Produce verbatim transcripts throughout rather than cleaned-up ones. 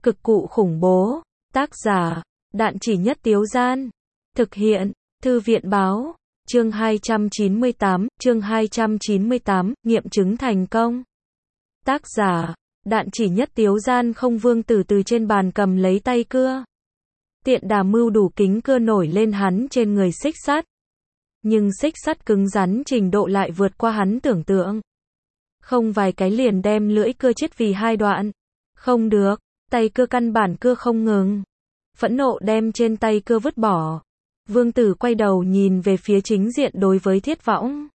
Cực cụ khủng bố. Tác giả, Đạn Chỉ Nhất Tiếu Gian. Thực hiện, Thư viện Báo. Chương hai trăm chín mươi tám, chương hai trăm chín mươi tám, nghiệm chứng thành công. Tác giả, Đạn Chỉ Nhất Tiếu Gian. Không. Vương Tử từ trên bàn cầm lấy tay cưa. Tiện đà mưu đủ kính cưa nổi lên hắn trên người xích sắt. Nhưng xích sắt cứng rắn trình độ lại vượt qua hắn tưởng tượng. Không vài cái liền đem lưỡi cưa chết vì hai đoạn. Không được, tay cưa căn bản cưa không ngừng. Phẫn nộ đem trên tay cưa vứt bỏ. Vương Tử quay đầu nhìn về phía chính diện đối với Thiết Võng.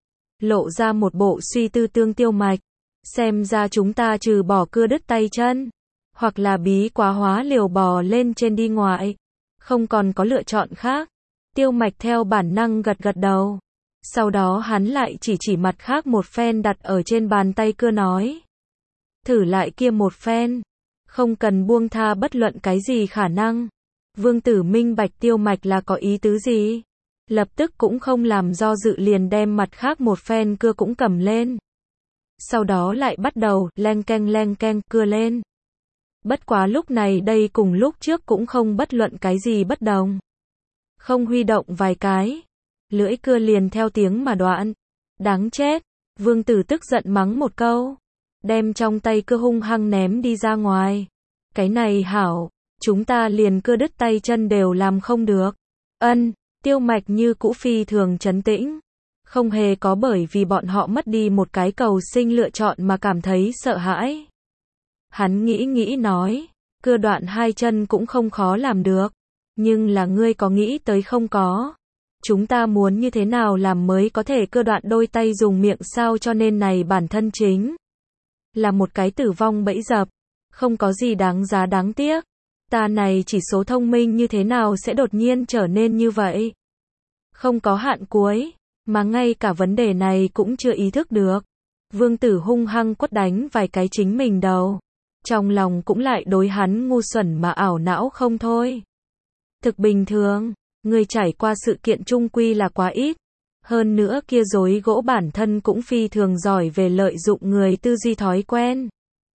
Lộ ra một bộ suy tư tương Tiêu Mạch. Xem ra chúng ta trừ bỏ cưa đứt tay chân, hoặc là bí quá hóa liều bò lên trên đi ngoại, không còn có lựa chọn khác. Tiêu Mạch theo bản năng gật gật đầu. Sau đó hắn lại chỉ chỉ mặt khác một phen đặt ở trên bàn tay cưa nói. Thử lại kia một phen. Không cần buông tha bất luận cái gì khả năng. Vương Tử minh bạch Tiêu Mạch là có ý tứ gì. Lập tức cũng không làm do dự liền đem mặt khác một phen cưa cũng cầm lên. Sau đó lại bắt đầu leng keng leng keng cưa lên. Bất quá lúc này đây cùng lúc trước cũng không bất luận cái gì bất đồng. Không huy động vài cái, lưỡi cưa liền theo tiếng mà đoạn. Đáng chết, Vương Tử tức giận mắng một câu, đem trong tay cưa hung hăng ném đi ra ngoài. Cái này hảo, chúng ta liền cưa đứt tay chân đều làm không được. Ân, Tiêu Mạch như cũ phi thường trấn tĩnh. Không hề có bởi vì bọn họ mất đi một cái cầu sinh lựa chọn mà cảm thấy sợ hãi. Hắn nghĩ nghĩ nói, cưa đoạn hai chân cũng không khó làm được. Nhưng là ngươi có nghĩ tới không có? Chúng ta muốn như thế nào làm mới có thể cưa đoạn đôi tay dùng miệng sao, cho nên này bản thân chính là một cái tử vong bẫy dập. Không có gì đáng giá đáng tiếc. Ta này chỉ số thông minh như thế nào sẽ đột nhiên trở nên như vậy? Không có hạn cuối, mà ngay cả vấn đề này cũng chưa ý thức được. Vương Tử hung hăng quất đánh vài cái chính mình đầu. Trong lòng cũng lại đối hắn ngu xuẩn mà ảo não không thôi. Thực bình thường, người trải qua sự kiện chung quy là quá ít. Hơn nữa kia dối gỗ bản thân cũng phi thường giỏi về lợi dụng người tư duy thói quen.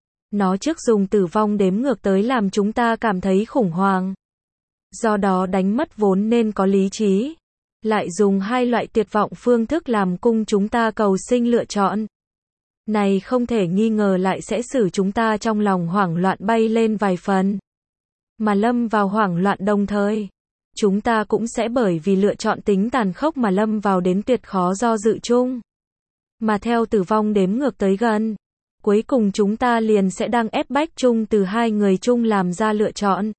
Nó trước dùng tử vong đếm ngược tới làm chúng ta cảm thấy khủng hoảng. Do đó đánh mất vốn nên có lý trí. Lại dùng hai loại tuyệt vọng phương thức làm cung chúng ta cầu sinh lựa chọn. Này không thể nghi ngờ lại sẽ xử chúng ta trong lòng hoảng loạn bay lên vài phần. Mà lâm vào hoảng loạn đồng thời, chúng ta cũng sẽ bởi vì lựa chọn tính tàn khốc mà lâm vào đến tuyệt khó do dự chung. Mà theo tử vong đếm ngược tới gần, cuối cùng chúng ta liền sẽ đang ép bách chung từ hai người chung làm ra lựa chọn.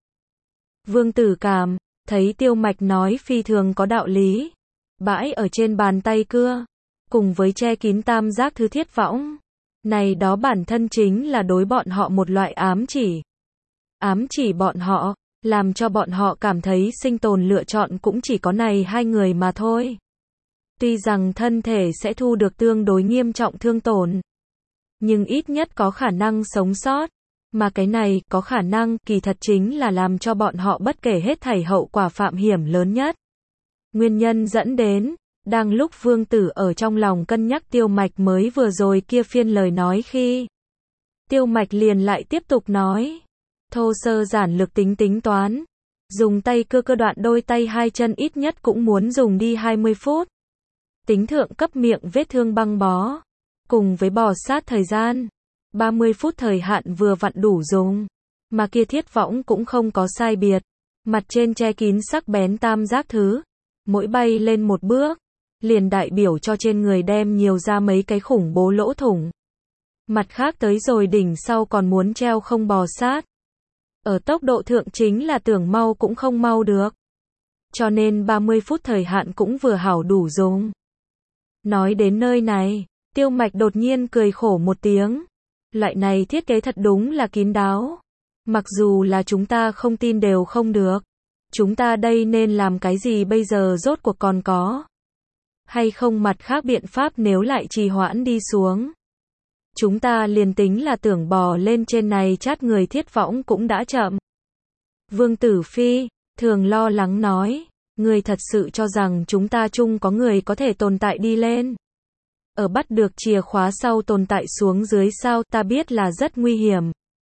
Vương Tử cảm thấy Tiêu Mạch nói phi thường có đạo lý. Bãi ở trên bàn tay cưa, cùng với che kín tam giác thứ Thiết Võng. Này đó bản thân chính là đối bọn họ một loại ám chỉ. Ám chỉ bọn họ, làm cho bọn họ cảm thấy sinh tồn lựa chọn cũng chỉ có này hai người mà thôi. Tuy rằng thân thể sẽ thu được tương đối nghiêm trọng thương tổn, nhưng ít nhất có khả năng sống sót. Mà cái này, có khả năng, kỳ thật chính là làm cho bọn họ bất kể hết thảy hậu quả phạm hiểm lớn nhất. Nguyên nhân dẫn đến, đang lúc Vương Tử ở trong lòng cân nhắc Tiêu Mạch mới vừa rồi kia phiên lời nói khi, Tiêu Mạch liền lại tiếp tục nói, thô sơ giản lược tính tính toán, dùng tay cưa cơ đoạn đôi tay hai chân ít nhất cũng muốn dùng đi hai mươi phút. Tính thượng cấp miệng vết thương băng bó, cùng với bò sát thời gian, ba mươi phút thời hạn vừa vặn đủ dùng. Mà kia Thiết Võng cũng không có sai biệt, mặt trên che kín sắc bén tam giác thứ, mỗi bay lên một bước, liền đại biểu cho trên người đem nhiều ra mấy cái khủng bố lỗ thủng. Mặt khác tới rồi đỉnh sau còn muốn treo không bò sát. Ở tốc độ thượng chính là tưởng mau cũng không mau được. Cho nên ba mươi phút thời hạn cũng vừa hảo đủ dùng. Nói đến nơi này, Tiêu Mạch đột nhiên cười khổ một tiếng. Loại này thiết kế thật đúng là kín đáo. Mặc dù là chúng ta không tin đều không được. Chúng ta đây nên làm cái gì bây giờ, rốt cuộc còn có hay không mặt khác biện pháp nếu lại trì hoãn đi xuống. Chúng ta liền tính là tưởng bò lên trên này chát người Thiết Võng cũng đã chậm. Vương Tử phi thường lo lắng nói, người thật sự cho rằng chúng ta chung có người có thể tồn tại đi lên. Ở bắt được chìa khóa sau tồn tại xuống dưới sao, ta biết là rất nguy hiểm.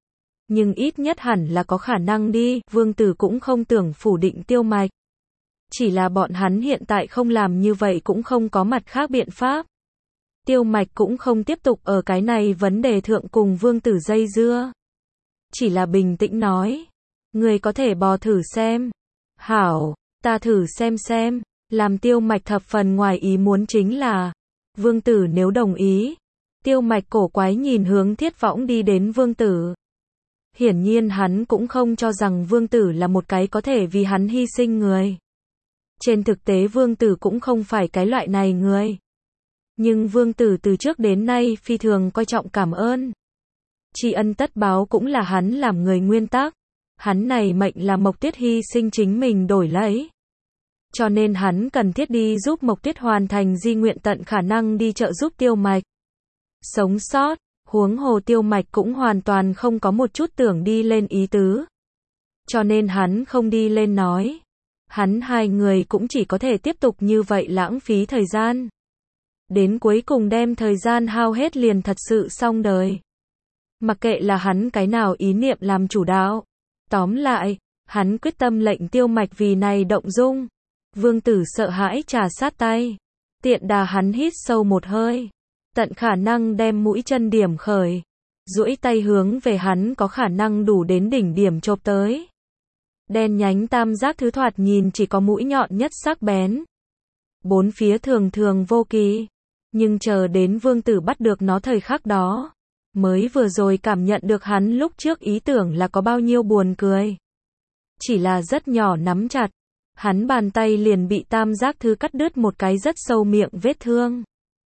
Nhưng ít nhất hẳn là có khả năng đi, Vương Tử cũng không tưởng phủ định Tiêu Mạch. Chỉ là bọn hắn hiện tại không làm như vậy cũng không có mặt khác biện pháp. Tiêu Mạch cũng không tiếp tục ở cái này vấn đề thượng cùng Vương Tử dây dưa. Chỉ là bình tĩnh nói. Người có thể bò thử xem. Hảo, ta thử xem xem. Làm Tiêu Mạch thập phần ngoài ý muốn chính là. Vương Tử nếu đồng ý. Tiêu Mạch cổ quái nhìn hướng Thiết Võng đi đến Vương Tử. Hiển nhiên hắn cũng không cho rằng Vương Tử là một cái có thể vì hắn hy sinh người. Trên thực tế Vương Tử cũng không phải cái loại này người. Nhưng Vương Tử từ trước đến nay phi thường coi trọng cảm ơn. Tri ân tất báo cũng là hắn làm người nguyên tắc. Hắn này mệnh là Mộc Tuyết hy sinh chính mình đổi lấy. Cho nên hắn cần thiết đi giúp Mộc Tuyết hoàn thành di nguyện, tận khả năng đi trợ giúp Tiêu Mạch sống sót. Huống hồ Tiêu Mạch cũng hoàn toàn không có một chút tưởng đi lên ý tứ. Cho nên hắn không đi lên nói. Hắn hai người cũng chỉ có thể tiếp tục như vậy lãng phí thời gian. Đến cuối cùng đem thời gian hao hết liền thật sự xong đời. Mặc kệ là hắn cái nào ý niệm làm chủ đạo. Tóm lại, hắn quyết tâm lệnh Tiêu Mạch vì này động dung. Vương Tử sợ hãi trà sát tay. Tiện đà hắn hít sâu một hơi. Tận khả năng đem mũi chân điểm khởi. Duỗi tay hướng về hắn có khả năng đủ đến đỉnh điểm chộp tới. Đen nhánh tam giác thứ thoạt nhìn chỉ có mũi nhọn nhất sắc bén. Bốn phía thường thường vô kỳ. Nhưng chờ đến Vương Tử bắt được nó thời khắc đó. Mới vừa rồi cảm nhận được hắn lúc trước ý tưởng là có bao nhiêu buồn cười. Chỉ là rất nhỏ nắm chặt. Hắn bàn tay liền bị tam giác thứ cắt đứt một cái rất sâu miệng vết thương.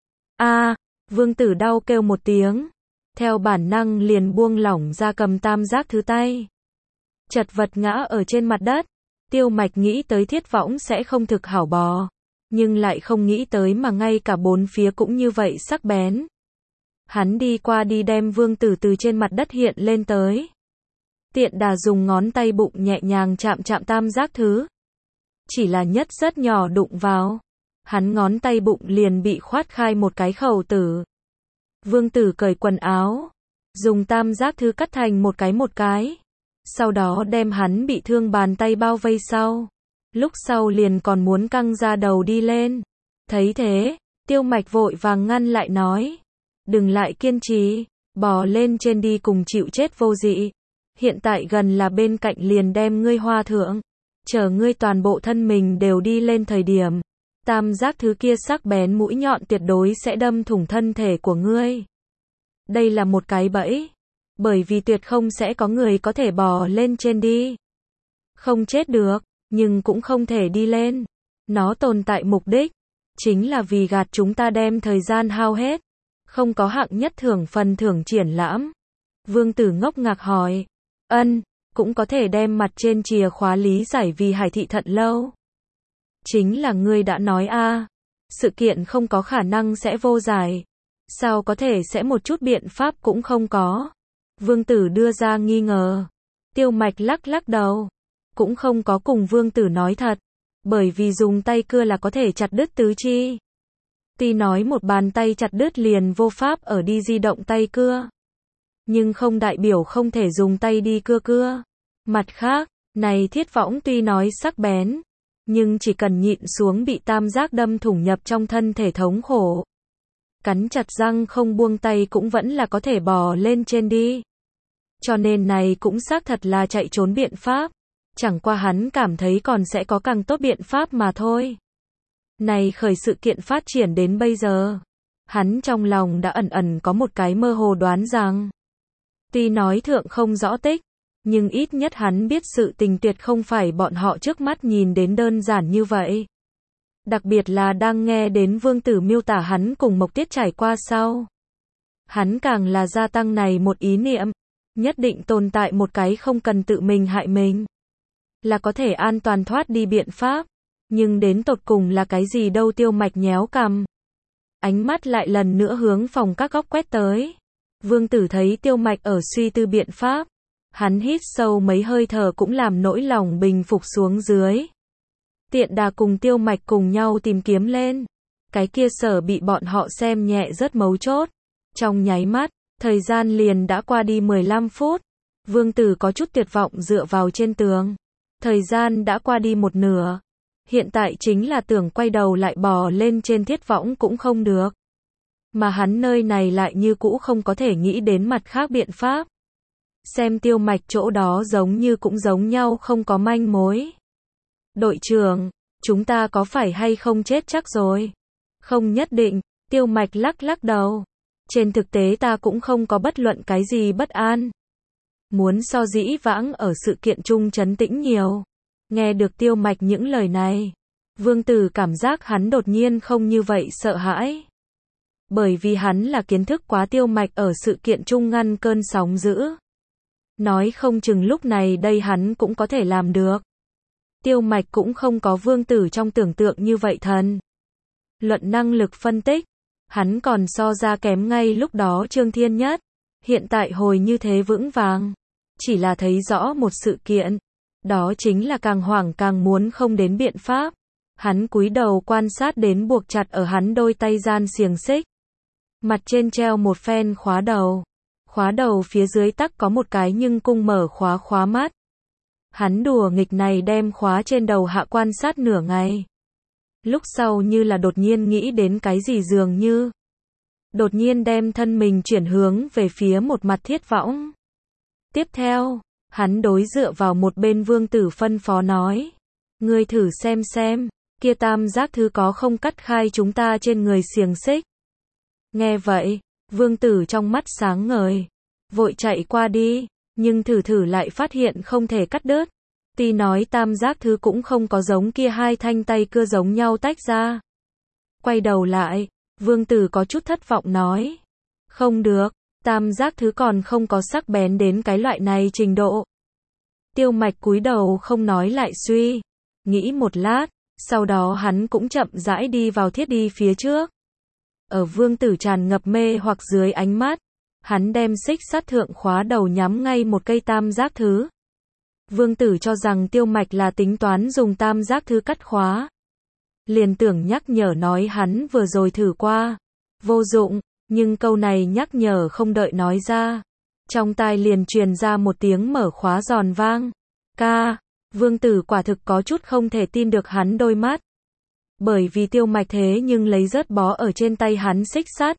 A, Vương Tử đau kêu một tiếng. Theo bản năng liền buông lỏng ra cầm tam giác thứ tay. Chật vật ngã ở trên mặt đất. Tiêu Mạch nghĩ tới Thiết Võng sẽ không thực hảo bò. Nhưng lại không nghĩ tới mà ngay cả bốn phía cũng như vậy sắc bén. Hắn đi qua đi đem Vương Tử từ trên mặt đất hiện lên tới. Tiện đà dùng ngón tay bụng nhẹ nhàng chạm chạm tam giác thứ. Chỉ là nhất rất nhỏ đụng vào. Hắn ngón tay bụng liền bị khoát khai một cái khẩu tử. Vương Tử cởi quần áo. Dùng tam giác thứ cắt thành một cái một cái. Sau đó đem hắn bị thương bàn tay bao vây sau. Lúc sau liền còn muốn căng ra đầu đi lên. Thấy thế, Tiêu Mạch vội vàng ngăn lại nói. Đừng lại kiên trì, bò lên trên đi cùng chịu chết vô dị. Hiện tại gần là bên cạnh liền đem ngươi hoa thượng. Chờ ngươi toàn bộ thân mình đều đi lên thời điểm. Tam giác thứ kia sắc bén mũi nhọn tuyệt đối sẽ đâm thủng thân thể của ngươi. Đây là một cái bẫy. Bởi vì tuyệt không sẽ có người có thể bò lên trên đi. Không chết được, nhưng cũng không thể đi lên. Nó tồn tại mục đích. Chính là vì gạt chúng ta đem thời gian hao hết. Không có hạng nhất thưởng phần thưởng triển lãm. Vương Tử ngốc ngạc hỏi. Ân, cũng có thể đem mặt trên chìa khóa lý giải vì Hải thị thận lâu. Chính là ngươi đã nói a, sự kiện không có khả năng sẽ vô giải. Sao có thể sẽ một chút biện pháp cũng không có? Vương Tử đưa ra nghi ngờ. Tiêu Mạch lắc lắc đầu. Cũng không có cùng Vương Tử nói thật. Bởi vì dùng tay cưa là có thể chặt đứt tứ chi. Tuy nói một bàn tay chặt đứt liền vô pháp ở đi di động tay cưa. Nhưng không đại biểu không thể dùng tay đi cưa cưa. Mặt khác, này Thiết Võng tuy nói sắc bén. Nhưng chỉ cần nhịn xuống bị tam giác đâm thủng nhập trong thân thể thống khổ. Cắn chặt răng không buông tay cũng vẫn là có thể bò lên trên đi. Cho nên này cũng xác thật là chạy trốn biện pháp. Chẳng qua hắn cảm thấy còn sẽ có càng tốt biện pháp mà thôi. Này khởi sự kiện phát triển đến bây giờ. Hắn trong lòng đã ẩn ẩn có một cái mơ hồ đoán rằng. Tuy nói thượng không rõ tích. Nhưng ít nhất hắn biết sự tình tuyệt không phải bọn họ trước mắt nhìn đến đơn giản như vậy. Đặc biệt là đang nghe đến Vương Tử miêu tả hắn cùng Mộc Tiết trải qua sau. Hắn càng là gia tăng này một ý niệm. Nhất định tồn tại một cái không cần tự mình hại mình. Là có thể an toàn thoát đi biện pháp. Nhưng đến tột cùng là cái gì đâu? Tiêu Mạch nhéo cằm. Ánh mắt lại lần nữa hướng phòng các góc quét tới. Vương Tử thấy Tiêu Mạch ở suy tư biện pháp. Hắn hít sâu mấy hơi thở cũng làm nỗi lòng bình phục xuống dưới. Tiện đà cùng Tiêu Mạch cùng nhau tìm kiếm lên. Cái kia sở bị bọn họ xem nhẹ rất mấu chốt. Trong nháy mắt, thời gian liền đã qua đi mười lăm phút. Vương Tử có chút tuyệt vọng dựa vào trên tường. Thời gian đã qua đi một nửa. Hiện tại chính là tưởng quay đầu lại bò lên trên thiết võng cũng không được. Mà hắn nơi này lại như cũ không có thể nghĩ đến mặt khác biện pháp. Xem Tiêu Mạch chỗ đó giống như cũng giống nhau không có manh mối. Đội trưởng, chúng ta có phải hay không chết chắc rồi? Không nhất định, Tiêu Mạch lắc lắc đầu. Trên thực tế ta cũng không có bất luận cái gì bất an. Muốn so dĩ vãng ở sự kiện chung trấn tĩnh nhiều. Nghe được Tiêu Mạch những lời này, Vương Tử cảm giác hắn đột nhiên không như vậy sợ hãi. Bởi vì hắn là kiến thức quá Tiêu Mạch ở sự kiện chung ngăn cơn sóng dữ. Nói không chừng lúc này đây hắn cũng có thể làm được. Tiêu Mạch cũng không có Vương Tử trong tưởng tượng như vậy thần. Luận năng lực phân tích, hắn còn so ra kém ngay lúc đó Trương Thiên Nhất. Hiện tại hồi như thế vững vàng. Chỉ là thấy rõ một sự kiện. Đó chính là càng hoảng càng muốn không đến biện pháp. Hắn cúi đầu quan sát đến buộc chặt ở hắn đôi tay gian xiềng xích. Mặt trên treo một phen khóa đầu. Khóa đầu phía dưới tắc có một cái nhưng cung mở khóa khóa mắt. Hắn đùa nghịch này đem khóa trên đầu hạ quan sát nửa ngày. Lúc sau như là đột nhiên nghĩ đến cái gì dường như. Đột nhiên đem thân mình chuyển hướng về phía một mặt thiết võng. Tiếp theo, hắn đối dựa vào một bên Vương Tử phân phó nói. Ngươi thử xem xem, kia tam giác thứ có không cắt khai chúng ta trên người xiềng xích. Nghe vậy, Vương Tử trong mắt sáng ngời. Vội chạy qua đi, nhưng thử thử lại phát hiện không thể cắt đứt. Tuy nói tam giác thứ cũng không có giống kia hai thanh tay cưa giống nhau tách ra. Quay đầu lại, Vương Tử có chút thất vọng nói. Không được, tam giác thứ còn không có sắc bén đến cái loại này trình độ. Tiêu Mạch cúi đầu không nói lại suy. Nghĩ một lát, sau đó hắn cũng chậm rãi đi vào thiết đi phía trước. Ở Vương Tử tràn ngập mê hoặc dưới ánh mắt, hắn đem xích sắt thượng khóa đầu nhắm ngay một cây tam giác thứ. Vương Tử cho rằng Tiêu Mạch là tính toán dùng tam giác thứ cắt khóa. Liền tưởng nhắc nhở nói hắn vừa rồi thử qua. Vô dụng, nhưng câu này nhắc nhở không đợi nói ra. Trong tai liền truyền ra một tiếng mở khóa giòn vang. Ca, Vương Tử quả thực có chút không thể tin được hắn đôi mắt. Bởi vì Tiêu Mạch thế nhưng lấy rớt bó ở trên tay hắn xích sắt.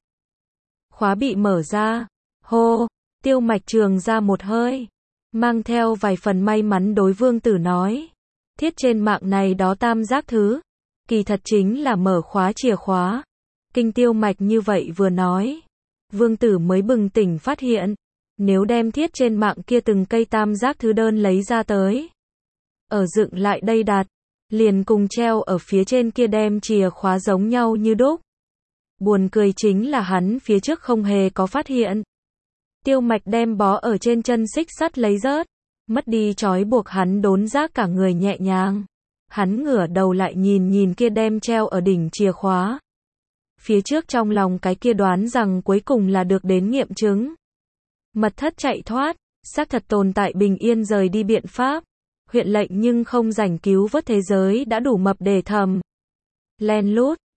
Khóa bị mở ra. Hô, Tiêu Mạch trường ra một hơi. Mang theo vài phần may mắn đối Vương Tử nói. Thiết trên mạng này đó tam giác thứ. Kỳ thật chính là mở khóa chìa khóa. Kinh Tiêu Mạch như vậy vừa nói. Vương Tử mới bừng tỉnh phát hiện. Nếu đem thiết trên mạng kia từng cây tam giác thứ đơn lấy ra tới. Ở dựng lại đây đặt. Liền cùng treo ở phía trên kia đem chìa khóa giống nhau như đúc. Buồn cười chính là hắn phía trước không hề có phát hiện. Tiêu Mạch đem bó ở trên chân xích sắt lấy rớt. Mất đi trói buộc hắn đốn giác cả người nhẹ nhàng. Hắn ngửa đầu lại nhìn nhìn kia đem treo ở đỉnh chìa khóa. Phía trước trong lòng cái kia đoán rằng cuối cùng là được đến nghiệm chứng. Mật thất chạy thoát, xác thật tồn tại bình yên rời đi biện pháp. Huyện lệnh nhưng không rảnh cứu vớt thế giới đã đủ mập để thầm. Len lút,